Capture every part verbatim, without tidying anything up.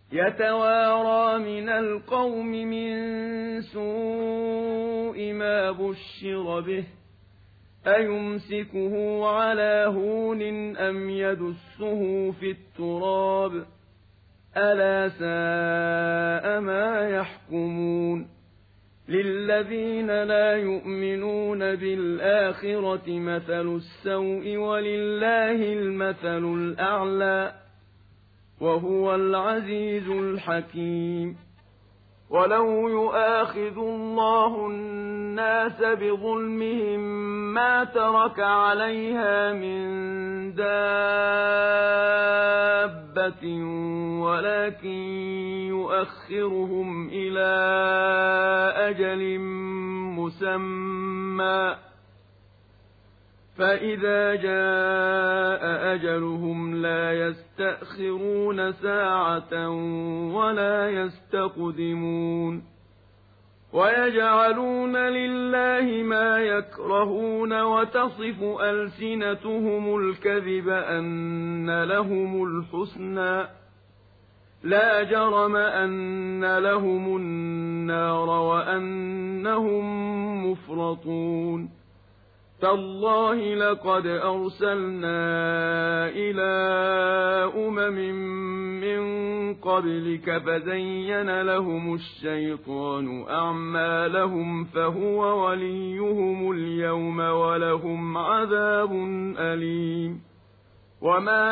يتوارى من القوم من سوء ما بشر به أيمسكه على هون أم يدسه في التراب ألا ساء ما يحكمون للذين لا يؤمنون بالآخرة مثل السوء ولله المثل الأعلى وهو العزيز الحكيم ولو يؤاخذ الله الناس بظلمهم ما ترك عليها من دابة ولكن يؤخرهم إلى أجل مسمى فإذا جاء أجلهم لا يستأخرون ساعة ولا يستقدمون ويجعلون لله ما يكرهون وتصف ألسنتهم الكذب أن لهم الحسنى لا جرم أن لهم النار وأنهم مفرطون تالله لقد أرسلنا إلى أمم من قبلك فزين لهم الشيطان أعمالهم فهو وليهم اليوم ولهم عذاب أليم وما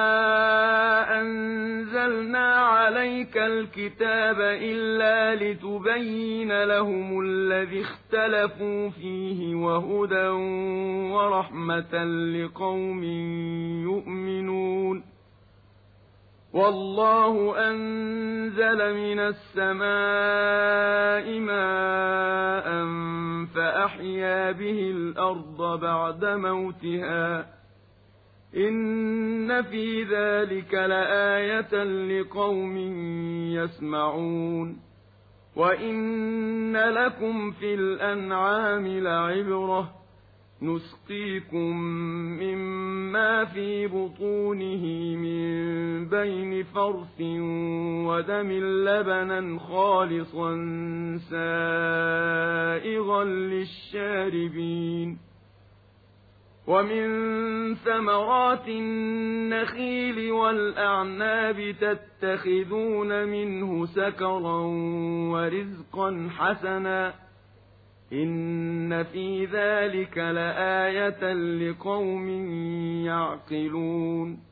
أنزلنا عليك الكتاب إلا لتبين لهم الذي اختلفوا فيه وهدى ورحمة لقوم يؤمنون والله أنزل من السماء ماء فأحيا به الأرض بعد موتها إن في ذلك لآية لقوم يسمعون وإن لكم في الأنعام لعبرة نسقيكم مما في بطونه من بين فرث ودم لبنا خالصا سائغا للشاربين ومن ثمرات النخيل والأعناب تتخذون منه سكرا ورزقا حسنا إن في ذلك لآية لقوم يعقلون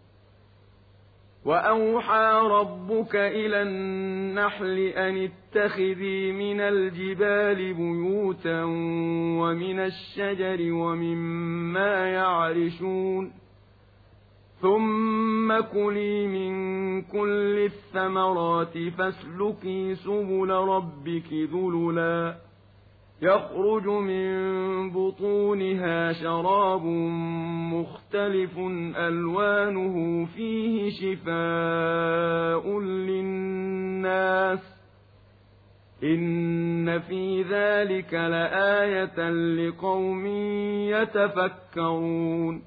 وأوحى ربك إلى النحل أن اتخذي من الجبال بيوتا ومن الشجر ومما يعرشون ثم كلي من كل الثمرات فاسلكي سبل ربك ذللا يخرج من بطونها شراب مختلف ألوانه فيه شفاء للناس إن في ذلك لآية لقوم يتفكرون